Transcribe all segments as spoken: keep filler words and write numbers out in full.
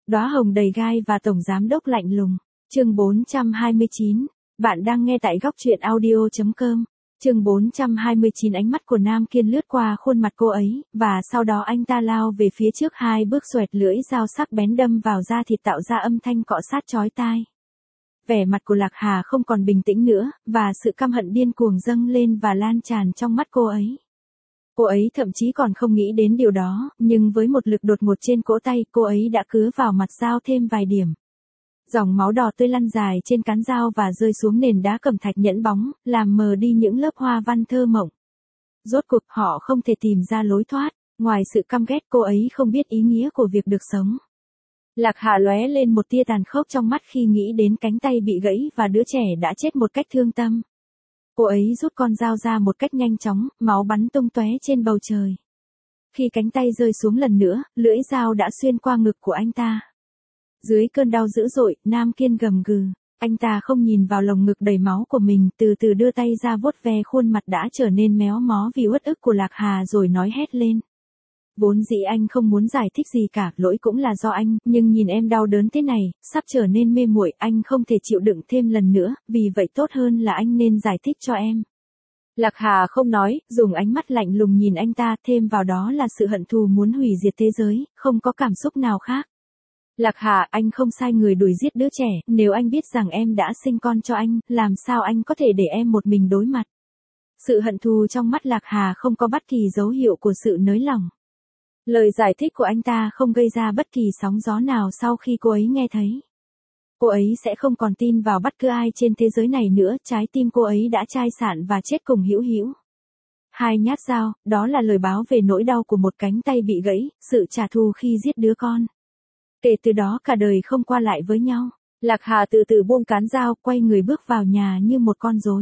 Đóa hồng đầy gai và tổng giám đốc lạnh lùng. Chương bốn trăm hai mươi chín. Bạn đang nghe tại góc truyện audio chấm com. Chương bốn trăm hai mươi chín. Ánh mắt của Nam Kiên lướt qua khuôn mặt cô ấy, và sau đó anh ta lao về phía trước hai bước, xoẹt lưỡi dao sắc bén đâm vào da thịt tạo ra âm thanh cọ sát chói tai. Vẻ mặt của Lạc Hà không còn bình tĩnh nữa, và sự căm hận điên cuồng dâng lên và lan tràn trong mắt cô ấy. Cô ấy thậm chí còn không nghĩ đến điều đó, nhưng với một lực đột ngột trên cỗ tay, cô ấy đã cứa vào mặt dao thêm vài điểm. Dòng máu đỏ tươi lăn dài trên cán dao và rơi xuống nền đá cẩm thạch nhẫn bóng, làm mờ đi những lớp hoa văn thơ mộng. Rốt cuộc họ không thể tìm ra lối thoát, ngoài sự căm ghét cô ấy không biết ý nghĩa của việc được sống. Lạc Hà lóe lên một tia tàn khốc trong mắt khi nghĩ đến cánh tay bị gãy và đứa trẻ đã chết một cách thương tâm. Cô ấy rút con dao ra một cách nhanh chóng, máu bắn tung tóe trên bầu trời. Khi cánh tay rơi xuống lần nữa, lưỡi dao đã xuyên qua ngực của anh ta. Dưới cơn đau dữ dội, Nam Kiên gầm gừ. Anh ta không nhìn vào lồng ngực đầy máu của mình, từ từ đưa tay ra vuốt ve khuôn mặt đã trở nên méo mó vì uất ức của Lạc Hà rồi nói hét lên. Vốn dĩ anh không muốn giải thích gì cả, lỗi cũng là do anh, nhưng nhìn em đau đớn thế này, sắp trở nên mê muội, anh không thể chịu đựng thêm lần nữa, vì vậy tốt hơn là anh nên giải thích cho em. Lạc Hà không nói, dùng ánh mắt lạnh lùng nhìn anh ta, thêm vào đó là sự hận thù muốn hủy diệt thế giới, không có cảm xúc nào khác. Lạc Hà, anh không sai người đuổi giết đứa trẻ, nếu anh biết rằng em đã sinh con cho anh, làm sao anh có thể để em một mình đối mặt. Sự hận thù trong mắt Lạc Hà không có bất kỳ dấu hiệu của sự nới lỏng. Lời giải thích của anh ta không gây ra bất kỳ sóng gió nào sau khi cô ấy nghe thấy. Cô ấy sẽ không còn tin vào bất cứ ai trên thế giới này nữa, trái tim cô ấy đã chai sạn và chết cùng hữu hữu. Hai nhát dao, đó là lời báo về nỗi đau của một cánh tay bị gãy, sự trả thù khi giết đứa con. Kể từ đó cả đời không qua lại với nhau. Lạc Hà từ từ buông cán dao, quay người bước vào nhà như một con rối.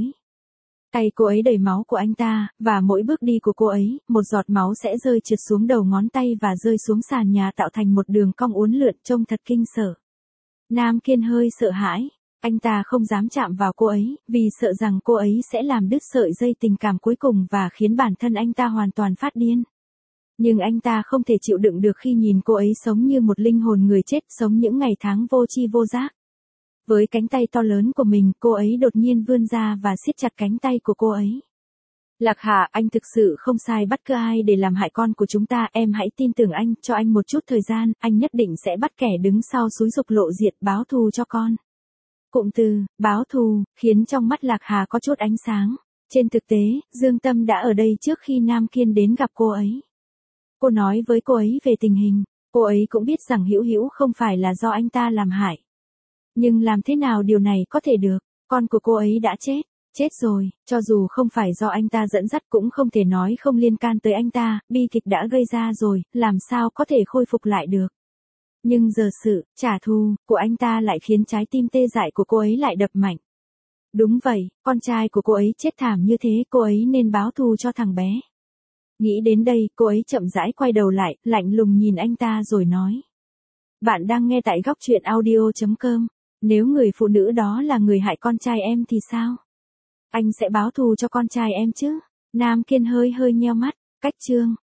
Tay cô ấy đầy máu của anh ta, và mỗi bước đi của cô ấy, một giọt máu sẽ rơi trượt xuống đầu ngón tay và rơi xuống sàn nhà tạo thành một đường cong uốn lượn trông thật kinh sợ. Nam Kiên hơi sợ hãi, anh ta không dám chạm vào cô ấy, vì sợ rằng cô ấy sẽ làm đứt sợi dây tình cảm cuối cùng và khiến bản thân anh ta hoàn toàn phát điên. Nhưng anh ta không thể chịu đựng được khi nhìn cô ấy sống như một linh hồn người chết, sống những ngày tháng vô tri vô giác. Với cánh tay to lớn của mình, cô ấy đột nhiên vươn ra và siết chặt cánh tay của cô ấy. Lạc Hà, anh thực sự không sai bất cứ ai để làm hại con của chúng ta, em hãy tin tưởng anh, cho anh một chút thời gian, anh nhất định sẽ bắt kẻ đứng sau xúi giục lộ diện, báo thù cho con. Cụm từ, báo thù, khiến trong mắt Lạc Hà có chút ánh sáng. Trên thực tế, Dương Tâm đã ở đây trước khi Nam Kiên đến gặp cô ấy. Cô nói với cô ấy về tình hình, cô ấy cũng biết rằng Hữu Hữu không phải là do anh ta làm hại. Nhưng làm thế nào điều này có thể được, con của cô ấy đã chết, chết rồi, cho dù không phải do anh ta dẫn dắt cũng không thể nói không liên can tới anh ta, bi kịch đã gây ra rồi, làm sao có thể khôi phục lại được. Nhưng giờ sự, trả thù, của anh ta lại khiến trái tim tê dại của cô ấy lại đập mạnh. Đúng vậy, con trai của cô ấy chết thảm như thế, cô ấy nên báo thù cho thằng bé. Nghĩ đến đây, cô ấy chậm rãi quay đầu lại, lạnh lùng nhìn anh ta rồi nói. Bạn đang nghe tại góc truyện audio chấm com. Nếu người phụ nữ đó là người hại con trai em thì sao? Anh sẽ báo thù cho con trai em chứ? Nam Kiên hơi hơi nheo mắt, cách chương.